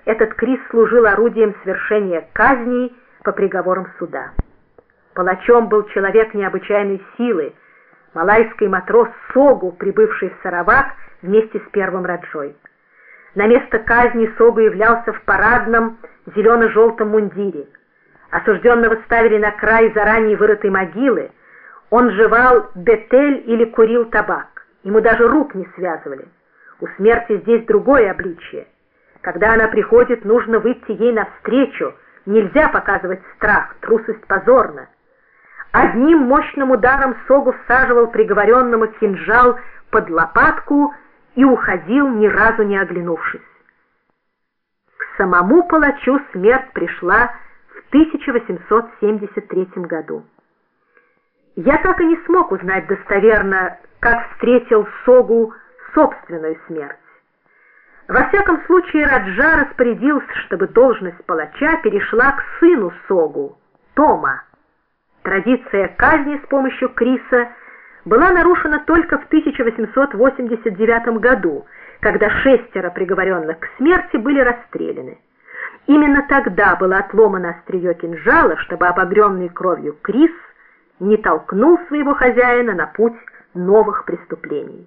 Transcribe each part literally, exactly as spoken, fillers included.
этот Крис служил орудием свершения казней по приговорам суда. Палачом был человек необычайной силы, малайский матрос Согу, прибывший в Саравак вместе с первым Раджой. На место казни Согу являлся в парадном зелено-желтом мундире. Осужденного ставили на край заранее вырытой могилы. Он жевал бетель или курил табак. Ему даже рук не связывали. У смерти здесь другое обличие. Когда она приходит, нужно выйти ей навстречу. Нельзя показывать страх, трусость позорна. Одним мощным ударом Согу всаживал приговоренному кинжал под лопатку и уходил, ни разу не оглянувшись. К самому палачу смерть пришла в тысяча восемьсот семьдесят третьем году. Я так и не смог узнать достоверно, как встретил Согу собственную смерть. Во всяком случае, Раджа распорядился, чтобы должность палача перешла к сыну Согу, Тома. Традиция казни с помощью Криса была нарушена только в тысяча восемьсот восемьдесят девятом году, когда шестеро приговоренных к смерти были расстреляны. Именно тогда было отломано острие кинжала, чтобы обогренный кровью Крис не толкнул своего хозяина на путь новых преступлений.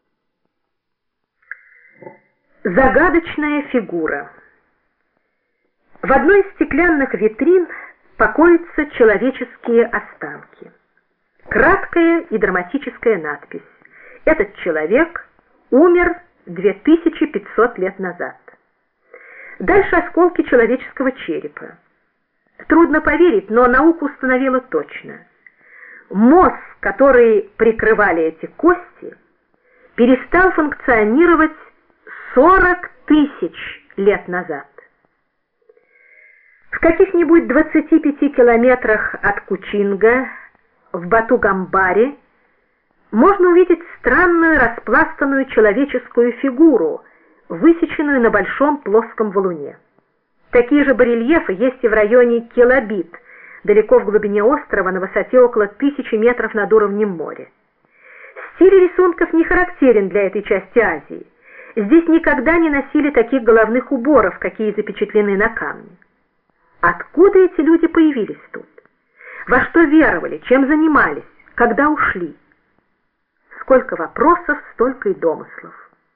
Загадочная фигура. В одной из стеклянных витрин покоятся человеческие останки. Краткая и драматическая надпись. Этот человек умер две тысячи пятьсот лет назад. Дальше осколки человеческого черепа. Трудно поверить, но наука установила точно. Мозг, который прикрывали эти кости, перестал функционировать сорок тысяч лет назад. В каких-нибудь двадцати пяти километрах от Кучинга, в Бату-Гамбаре, можно увидеть странную распластанную человеческую фигуру, высеченную на большом плоском валуне. Такие же барельефы есть и в районе Келабит, далеко в глубине острова, на высоте около тысячи метров над уровнем моря. Стиль рисунков не характерен для этой части Азии. Здесь никогда не носили таких головных уборов, какие запечатлены на камне. Откуда эти люди появились тут? Во что веровали, чем занимались, когда ушли? Сколько вопросов, столько и домыслов.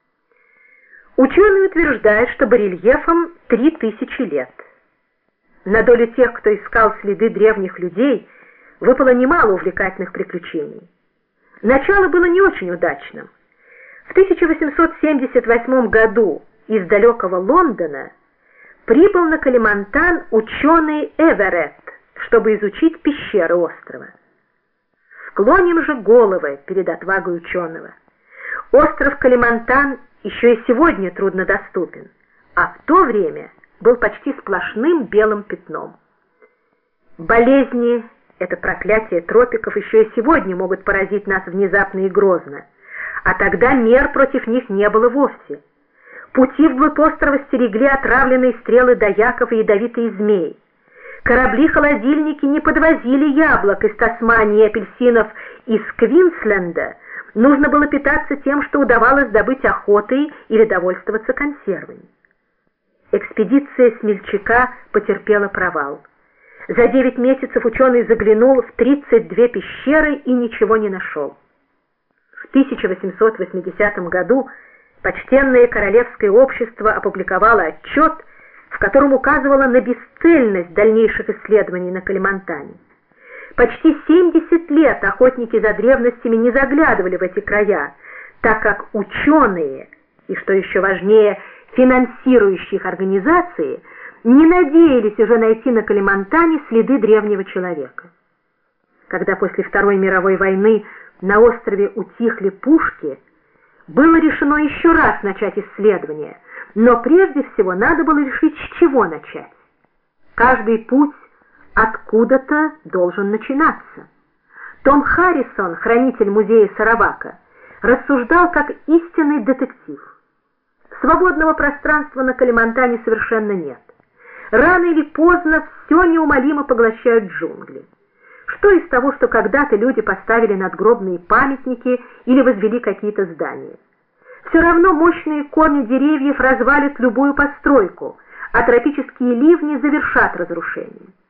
Ученые утверждают, что барельефам три тысячи лет. На долю тех, кто искал следы древних людей, выпало немало увлекательных приключений. Начало было не очень удачным. В тысяча восемьсот семьдесят восьмом году из далекого Лондона прибыл на Калимантан ученый Эверетт, чтобы изучить пещеры острова. Склоним же головы перед отвагой ученого. Остров Калимантан еще и сегодня труднодоступен, а в то время был почти сплошным белым пятном. Болезни, это проклятие тропиков, еще и сегодня могут поразить нас внезапно и грозно, а тогда мер против них не было вовсе. Пути вглубь острова стерегли отравленные стрелы даяков и ядовитые змеи. Корабли-холодильники не подвозили яблок из Тасмании и апельсинов из Квинсленда. Нужно было питаться тем, что удавалось добыть охотой или довольствоваться консервами. Экспедиция смельчака потерпела провал. За девять месяцев ученый заглянул в тридцать две пещеры и ничего не нашел. В тысяча восемьсот восьмидесятом году почтенное королевское общество опубликовало отчет, в котором указывало на бесцельность дальнейших исследований на Калимантане. Почти семьдесят лет охотники за древностями не заглядывали в эти края, так как ученые, и что еще важнее, финансирующие их организации, не надеялись уже найти на Калимантане следы древнего человека. Когда после Второй мировой войны на острове утихли пушки, было решено еще раз начать исследования, но прежде всего надо было решить, с чего начать. Каждый путь откуда-то должен начинаться. Том Харрисон, хранитель музея Саравака, рассуждал как истинный детектив. Свободного пространства на Калимантане совершенно нет. Рано или поздно все неумолимо поглощают джунгли. Что из того, что когда-то люди поставили надгробные памятники или возвели какие-то здания? Все равно мощные корни деревьев развалят любую постройку, а тропические ливни завершат разрушение.